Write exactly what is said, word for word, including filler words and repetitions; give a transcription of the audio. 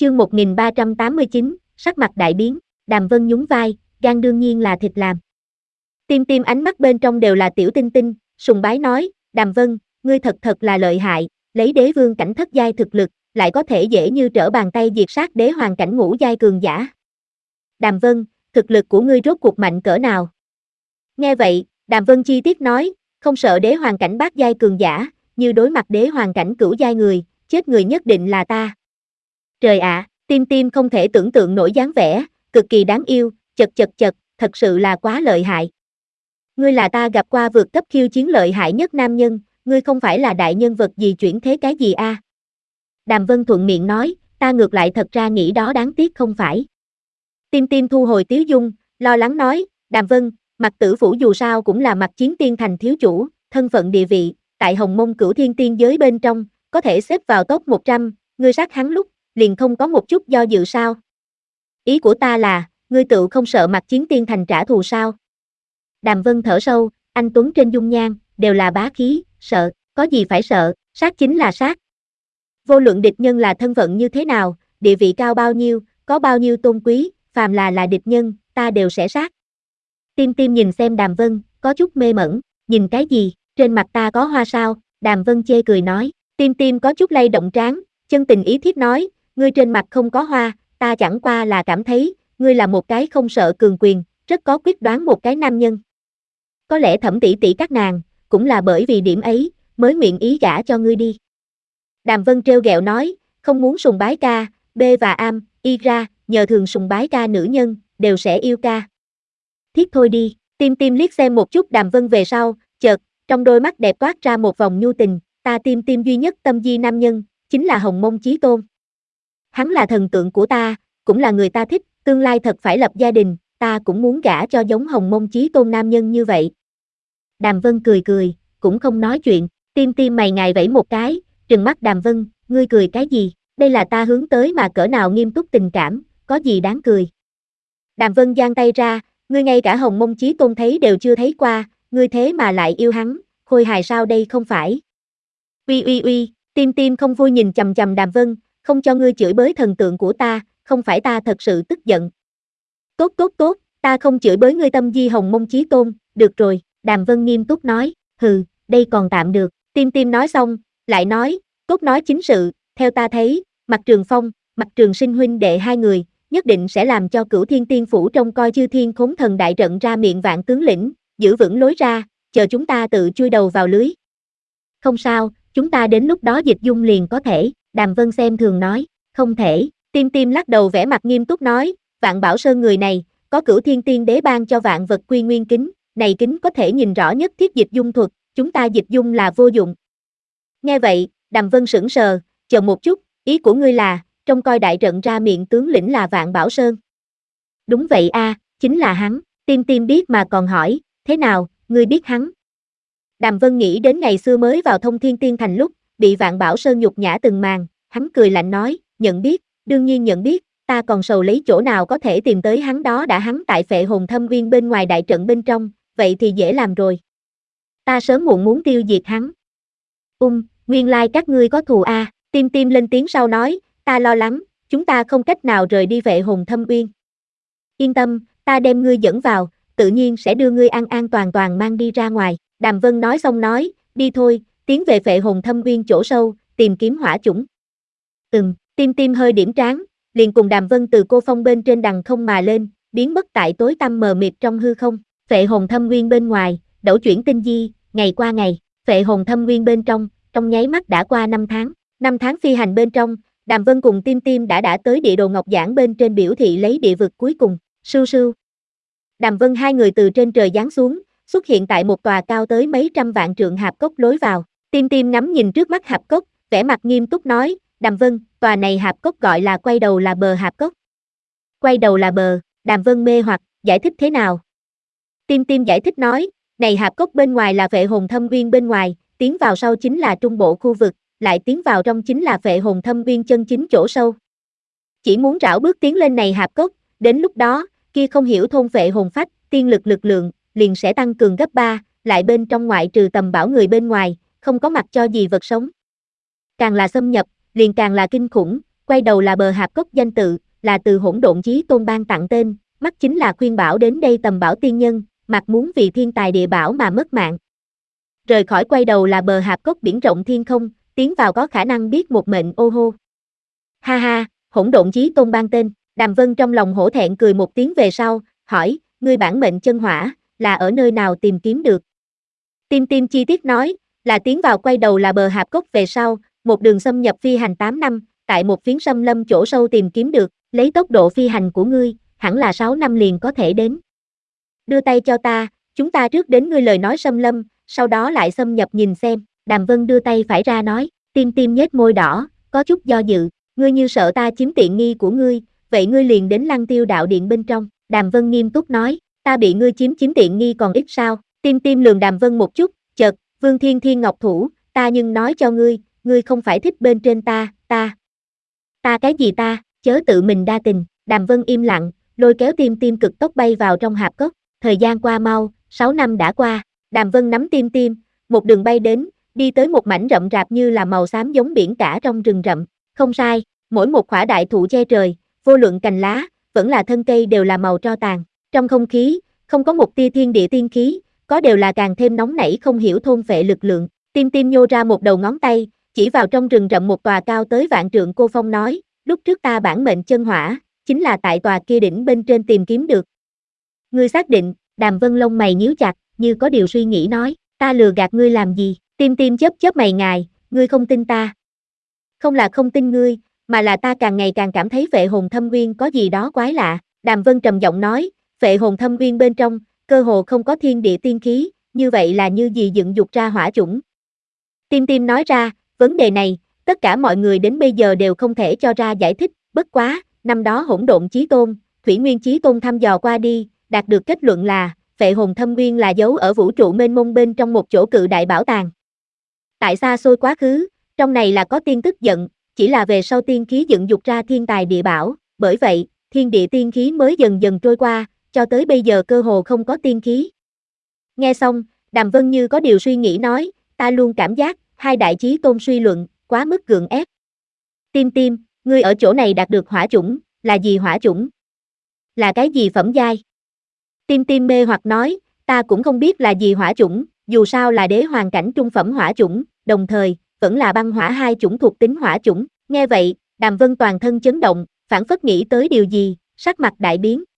Chương một nghìn ba trăm tám mươi chín, sắc mặt đại biến, Đàm Vân nhún vai, gan đương nhiên là thịt làm. Tim Tim ánh mắt bên trong đều là tiểu tinh tinh, sùng bái nói, Đàm Vân, ngươi thật thật là lợi hại, lấy đế vương cảnh thất giai thực lực, lại có thể dễ như trở bàn tay diệt sát đế hoàng cảnh ngũ giai cường giả. Đàm Vân, thực lực của ngươi rốt cuộc mạnh cỡ nào? Nghe vậy, Đàm Vân chi tiết nói, không sợ đế hoàng cảnh bát giai cường giả, như đối mặt đế hoàng cảnh cửu giai người, chết người nhất định là ta. Trời ạ, Tim Tim không thể tưởng tượng nổi dáng vẻ, cực kỳ đáng yêu, chật chật chật, thật sự là quá lợi hại. Ngươi là ta gặp qua vượt cấp khiêu chiến lợi hại nhất nam nhân, ngươi không phải là đại nhân vật gì chuyển thế cái gì a? À? Đàm Vân thuận miệng nói, ta ngược lại thật ra nghĩ đó đáng tiếc không phải. Tim Tim thu hồi tiếu dung, lo lắng nói, Đàm Vân, Mặc Tử Phủ dù sao cũng là Mặc Chiến Tiên thành thiếu chủ, thân phận địa vị, tại Hồng Mông Cửu Thiên Tiên giới bên trong, có thể xếp vào top một trăm, ngươi sát hắn lúc, liền không có một chút do dự sao? Ý của ta là, ngươi tự không sợ Mặc Chiến Tiên thành trả thù sao? Đàm Vân thở sâu, anh tuấn trên dung nhan, đều là bá khí, sợ, có gì phải sợ, sát chính là sát. Vô luận địch nhân là thân phận như thế nào, địa vị cao bao nhiêu, có bao nhiêu tôn quý, phàm là là địch nhân, ta đều sẽ sát. Tim Tim nhìn xem Đàm Vân, có chút mê mẩn, nhìn cái gì, trên mặt ta có hoa sao? Đàm Vân chê cười nói, Tim Tim có chút lay động trán, chân tình ý thiết nói, ngươi trên mặt không có hoa, ta chẳng qua là cảm thấy, ngươi là một cái không sợ cường quyền, rất có quyết đoán một cái nam nhân. Có lẽ Thẩm tỷ tỷ các nàng, cũng là bởi vì điểm ấy, mới nguyện ý gả cho ngươi đi. Đàm Vân trêu ghẹo nói, không muốn sùng bái ca, B và am, y ra, nhờ thường sùng bái ca nữ nhân, đều sẽ yêu ca. Thiết thôi đi, Tim Tim liếc xem một chút Đàm Vân về sau, chợt, trong đôi mắt đẹp toát ra một vòng nhu tình, ta Tim Tim duy nhất tâm di nam nhân, chính là Hồng Mông Chí Tôn. Hắn là thần tượng của ta, cũng là người ta thích, tương lai thật phải lập gia đình, ta cũng muốn gả cho giống Hồng Mông Chí Tôn nam nhân như vậy. Đàm Vân cười cười, cũng không nói chuyện, Tim Tim mày ngài vẫy một cái, trừng mắt Đàm Vân, ngươi cười cái gì, đây là ta hướng tới mà cỡ nào nghiêm túc tình cảm, có gì đáng cười. Đàm Vân giang tay ra, ngươi ngay cả Hồng Mông Chí Tôn thấy đều chưa thấy qua, ngươi thế mà lại yêu hắn, khôi hài sao đây không phải. Uy uy uy, Tim Tim không vui nhìn chằm chằm Đàm Vân, không cho ngươi chửi bới thần tượng của ta, không phải ta thật sự tức giận. Tốt tốt tốt, ta không chửi bới ngươi tâm di Hồng Mông Chí Tôn, được rồi, Đàm Vân nghiêm túc nói, hừ, đây còn tạm được, Tim Tim nói xong, lại nói, tốt nói chính sự, theo ta thấy, Mặc Trường Phong, Mặc Trường Sinh huynh đệ hai người, nhất định sẽ làm cho Cửu Thiên Tiên phủ trông coi chư thiên khốn thần đại trận ra miệng vạn tướng lĩnh, giữ vững lối ra, chờ chúng ta tự chui đầu vào lưới. Không sao, chúng ta đến lúc đó dịch dung liền có thể, Đàm Vân xem thường nói, không thể, Tim Tim lắc đầu vẻ mặt nghiêm túc nói, Vạn Bảo Sơn người này, có Cửu Thiên Tiên đế ban cho vạn vật quy nguyên kính, này kính có thể nhìn rõ nhất thiết dịch dung thuật, chúng ta dịch dung là vô dụng. Nghe vậy, Đàm Vân sững sờ, chờ một chút, ý của ngươi là, trông coi đại trận ra miệng tướng lĩnh là Vạn Bảo Sơn. Đúng vậy a, à, chính là hắn, Tim Tim biết mà còn hỏi, thế nào, ngươi biết hắn? Đàm Vân nghĩ đến ngày xưa mới vào Thông Thiên Tiên thành lúc, bị Vạn Bảo Sơn nhục nhã từng màn, hắn cười lạnh nói, nhận biết, đương nhiên nhận biết, ta còn sầu lấy chỗ nào có thể tìm tới hắn đó đã hắn tại Phệ Hồn Thâm Uyên bên ngoài đại trận bên trong, vậy thì dễ làm rồi. Ta sớm muộn muốn tiêu diệt hắn. Ung, nguyên lai các ngươi có thù a, à. Tim Tim lên tiếng sau nói, ta lo lắng, chúng ta không cách nào rời đi Phệ Hồn Thâm Uyên. Yên tâm, ta đem ngươi dẫn vào, tự nhiên sẽ đưa ngươi an an toàn toàn mang đi ra ngoài. Đàm Vân nói xong nói, đi thôi, tiến về Phệ Hồn Thâm Uyên chỗ sâu, tìm kiếm hỏa chủng. Ừm, Tim Tim hơi điểm trán, liền cùng Đàm Vân từ cô phong bên trên đằng không mà lên, biến mất tại tối tăm mờ mịt trong hư không. Phệ Hồn Thâm Uyên bên ngoài, đẩu chuyển tinh di, ngày qua ngày, Phệ Hồn Thâm Uyên bên trong, trong nháy mắt đã qua năm tháng. Năm tháng phi hành bên trong, Đàm Vân cùng Tim Tim đã đã tới địa đồ ngọc giản bên trên biểu thị lấy địa vực cuối cùng. Sưu sưu. Đàm Vân hai người từ trên trời giáng xuống, xuất hiện tại một tòa cao tới mấy trăm vạn trượng hạp cốc lối vào. Tim Tim ngắm nhìn trước mắt hạp cốc, vẻ mặt nghiêm túc nói, Đàm Vân, tòa này hạp cốc gọi là quay đầu là bờ hạp cốc. Quay đầu là bờ, Đàm Vân mê hoặc, giải thích thế nào? Tim Tim giải thích nói, này hạp cốc bên ngoài là Phệ Hồn Thâm Uyên bên ngoài, tiến vào sau chính là trung bộ khu vực, lại tiến vào trong chính là Phệ Hồn Thâm Uyên chân chính chỗ sâu. Chỉ muốn rảo bước tiến lên này hạp cốc, đến lúc đó, kia không hiểu thôn phệ hồn phách, tiên lực lực lượng, liền sẽ tăng cường gấp ba, lại bên trong ngoại trừ tầm bảo người bên ngoài, không có mặt cho gì vật sống. Càng là xâm nhập, liền càng là kinh khủng, quay đầu là bờ hạp cốc danh tự, là từ Hỗn Độn Chí Tôn ban tặng tên, mắt chính là khuyên bảo đến đây tầm bảo tiên nhân, mặt muốn vì thiên tài địa bảo mà mất mạng. Rời khỏi quay đầu là bờ hạp cốc biển rộng thiên không, tiến vào có khả năng biết một mệnh ô hô. Ha ha, Hỗn Độn Chí Tôn ban tên, Đàm Vân trong lòng hổ thẹn cười một tiếng về sau, hỏi, ngươi bản mệnh chân hỏa, là ở nơi nào tìm kiếm được? Tim Tim chi tiết nói, là tiến vào quay đầu là bờ hạp cốc về sau, một đường xâm nhập phi hành tám năm, tại một phiến xâm lâm chỗ sâu tìm kiếm được, lấy tốc độ phi hành của ngươi, hẳn là sáu năm liền có thể đến. Đưa tay cho ta, chúng ta trước đến ngươi lời nói xâm lâm, sau đó lại xâm nhập nhìn xem, Đàm Vân đưa tay phải ra nói, Tim Tim nhếch môi đỏ, có chút do dự, ngươi như sợ ta chiếm tiện nghi của ngươi, vậy ngươi liền đến Lăng Tiêu đạo điện bên trong, Đàm Vân nghiêm túc nói, ta bị ngươi chiếm chiếm tiện nghi còn ít sao, Tim Tim lườm Đàm Vân một chút, chợt, Vương Thiên Thiên Ngọc Thủ, ta nhưng nói cho ngươi, ngươi không phải thích bên trên ta, ta. Ta cái gì ta, chớ tự mình đa tình, Đàm Vân im lặng, lôi kéo Tim Tim cực tốc bay vào trong hạp cốc, thời gian qua mau, sáu năm đã qua, Đàm Vân nắm Tim Tim, một đường bay đến, đi tới một mảnh rậm rạp như là màu xám giống biển cả trong rừng rậm, không sai, mỗi một khỏa đại thụ che trời, vô luận cành lá, vẫn là thân cây đều là màu tro tàn, trong không khí, không có một tia thiên địa tiên khí, có đều là càng thêm nóng nảy không hiểu thôn phệ lực lượng, Tim Tim nhô ra một đầu ngón tay, chỉ vào trong rừng rậm một tòa cao tới vạn trượng cô phong nói, lúc trước ta bản mệnh chân hỏa, chính là tại tòa kia đỉnh bên trên tìm kiếm được. Ngươi xác định, Đàm Vân lông mày nhíu chặt, như có điều suy nghĩ nói, ta lừa gạt ngươi làm gì, Tim Tim chớp chớp mày ngài, ngươi không tin ta. Không là không tin ngươi, mà là ta càng ngày càng cảm thấy Phệ Hồn Thâm Uyên có gì đó quái lạ, Đàm Vân trầm giọng nói, Phệ Hồn Thâm Uyên bên trong, cơ hồ không có thiên địa tiên khí, như vậy là như gì dựng dục ra hỏa chủng. Tim Tim nói ra, vấn đề này, tất cả mọi người đến bây giờ đều không thể cho ra giải thích, bất quá, năm đó Hỗn Độn Chí Tôn, Thủy Nguyên Chí Tôn thăm dò qua đi, đạt được kết luận là, Phệ Hồn Thâm Uyên là giấu ở vũ trụ mênh mông bên trong một chỗ cự đại bảo tàng. Tại xa xôi quá khứ, trong này là có tiên tức giận, chỉ là về sau tiên khí dựng dục ra thiên tài địa bảo, bởi vậy, thiên địa tiên khí mới dần dần trôi qua, cho tới bây giờ cơ hồ không có tiên khí. Nghe xong, Đàm Vân như có điều suy nghĩ nói, ta luôn cảm giác, hai đại chí tôn suy luận, quá mức gượng ép. Tim Tim, ngươi ở chỗ này đạt được hỏa chủng, là gì hỏa chủng? Là cái gì phẩm giai? Tim Tim mê hoặc nói, ta cũng không biết là gì hỏa chủng, dù sao là đế hoàng cảnh trung phẩm hỏa chủng, đồng thời, vẫn là băng hỏa hai chủng thuộc tính hỏa chủng. Nghe vậy, Đàm Vân toàn thân chấn động, phảng phất nghĩ tới điều gì, sắc mặt đại biến.